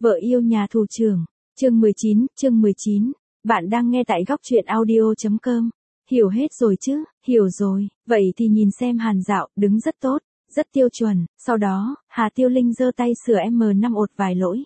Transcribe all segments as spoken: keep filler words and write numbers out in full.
Vợ yêu nhà thủ trưởng, chương mười chín, chương mười chín. Bạn đang nghe tại góc truyện audio chấm com. Hiểu hết rồi chứ, hiểu rồi, vậy thì nhìn xem Hàn Dạo, đứng rất tốt, rất tiêu chuẩn, sau đó, Hà Tiêu Linh giơ tay sửa em năm ột vài lỗi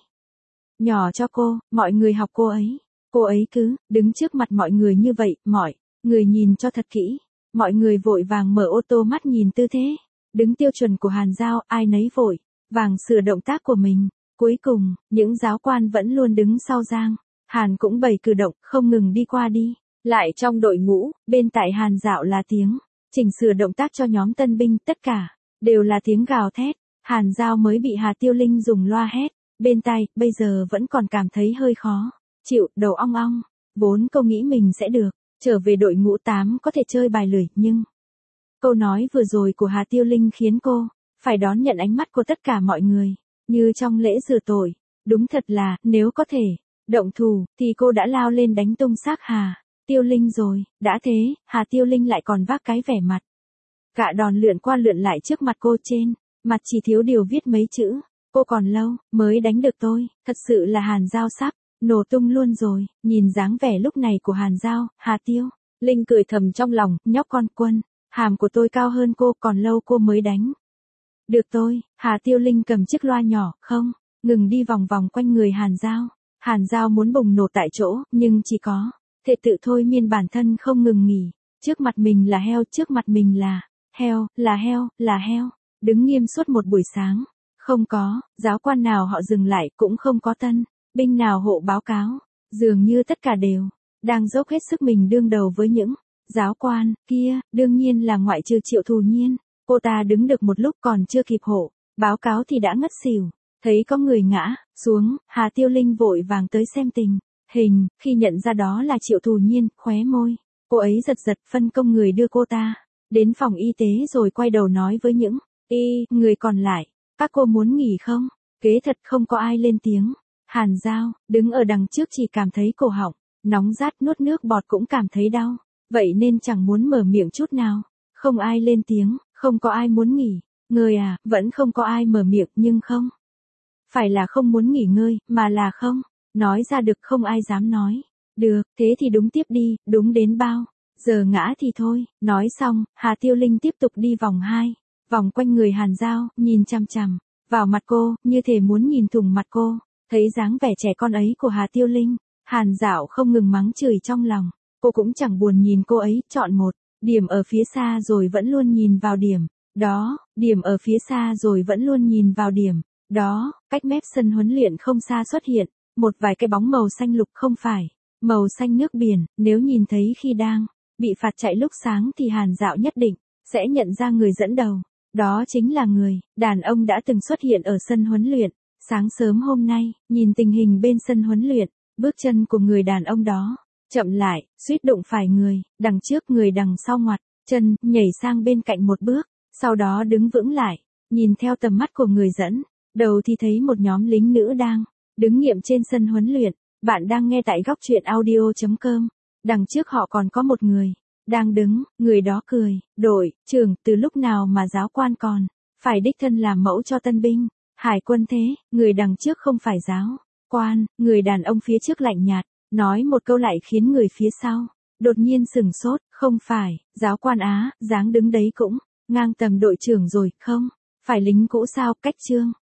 nhỏ cho cô, mọi người học cô ấy. Cô ấy cứ, đứng trước mặt mọi người như vậy, mọi người nhìn cho thật kỹ. Mọi người vội vàng mở ô tô mắt nhìn tư thế, đứng tiêu chuẩn của Hàn Dạo, ai nấy vội vàng sửa động tác của mình. Cuối cùng, những giáo quan vẫn luôn đứng sau Giang Hàn cũng bày cử động, không ngừng đi qua đi lại trong đội ngũ, bên tại Hàn Dạo là tiếng chỉnh sửa động tác cho nhóm tân binh, tất cả đều là tiếng gào thét. Hàn Dạo mới bị Hà Tiêu Linh dùng loa hét bên tai, bây giờ vẫn còn cảm thấy hơi khó chịu, đầu ong ong. Vốn cô nghĩ mình sẽ được trở về đội ngũ tám có thể chơi bài lười, nhưng câu nói vừa rồi của Hà Tiêu Linh khiến cô phải đón nhận ánh mắt của tất cả mọi người, như trong lễ rửa tội. Đúng thật là, nếu có thể động thủ, thì cô đã lao lên đánh tung xác Hà Tiêu Linh rồi. Đã thế, Hà Tiêu Linh lại còn vác cái vẻ mặt gạ đòn lượn qua lượn lại trước mặt cô, trên mặt chỉ thiếu điều viết mấy chữ: cô còn lâu mới đánh được tôi. Thật sự là Hàn Dạo sắp nổ tung luôn rồi. Nhìn dáng vẻ lúc này của Hàn Dạo, Hà Tiêu Linh cười thầm trong lòng, nhóc con quân, hàm của tôi cao hơn cô, còn lâu cô mới đánh được tôi. Hà Tiêu Linh cầm chiếc loa nhỏ, không ngừng đi vòng vòng quanh người Hàn Dạo. Hàn Dạo muốn bùng nổ tại chỗ, nhưng chỉ có thể tự thôi miên bản thân không ngừng nghỉ. Trước mặt mình là heo, trước mặt mình là heo, là heo, là heo. Đứng nghiêm suốt một buổi sáng, không có giáo quan nào họ dừng lại, cũng không có tân binh nào hộ báo cáo. Dường như tất cả đều đang dốc hết sức mình đương đầu với những giáo quan kia, đương nhiên là ngoại trừ Triệu Thù Nhiên. Cô ta đứng được một lúc còn chưa kịp hộ báo cáo thì đã ngất xỉu. Thấy có người ngã xuống, Hà Tiêu Linh vội vàng tới xem tình hình. Khi nhận ra đó là Triệu Thù Nhiên, khóe môi cô ấy giật giật, phân công người đưa cô ta đến phòng y tế, rồi quay đầu nói với những y người còn lại: các cô muốn nghỉ không? Kế thật không có ai lên tiếng. Hàn Dạo đứng ở đằng trước chỉ cảm thấy cổ họng nóng rát, nuốt nước bọt cũng cảm thấy đau, vậy nên chẳng muốn mở miệng chút nào. Không ai lên tiếng, không có ai muốn nghỉ ngơi à? Vẫn không có ai mở miệng, nhưng không phải là không muốn nghỉ ngơi, mà là không nói ra được, không ai dám nói được. Thế thì đúng tiếp đi, đúng đến bao giờ ngã thì thôi. Nói xong, Hà Tiêu Linh tiếp tục đi vòng hai vòng quanh người Hàn Dạo, nhìn chằm chằm vào mặt cô, như thể muốn nhìn thủng mặt cô. Thấy dáng vẻ trẻ con ấy của Hà Tiêu Linh, Hàn Dạo không ngừng mắng chửi trong lòng. Cô cũng chẳng buồn nhìn cô ấy, chọn một điểm ở phía xa rồi vẫn luôn nhìn vào điểm đó, điểm ở phía xa rồi vẫn luôn nhìn vào điểm đó. Cách mép sân huấn luyện không xa xuất hiện một vài cái bóng màu xanh lục, không phải màu xanh nước biển. Nếu nhìn thấy khi đang bị phạt chạy lúc sáng thì Hàn Dạo nhất định sẽ nhận ra người dẫn đầu. Đó chính là người đàn ông đã từng xuất hiện ở sân huấn luyện sáng sớm hôm nay. Nhìn tình hình bên sân huấn luyện, bước chân của người đàn ông đó chậm lại, suýt đụng phải người đằng trước. Người đằng sau ngoặt chân, nhảy sang bên cạnh một bước, sau đó đứng vững lại, nhìn theo tầm mắt của người dẫn đầu thì thấy một nhóm lính nữ đang đứng nghiệm trên sân huấn luyện. Bạn đang nghe tại góc truyện audio chấm com. Đằng trước họ còn có một người đang đứng, người đó cười: đội trưởng, từ lúc nào mà giáo quan còn phải đích thân làm mẫu cho tân binh hải quân thế? Người đằng trước không phải giáo quan, người đàn ông phía trước lạnh nhạt nói một câu lại khiến người phía sau đột nhiên sửng sốt. Không phải giáo quan á? Dáng đứng đấy cũng ngang tầm đội trưởng rồi, không phải lính cũ sao? Cách trương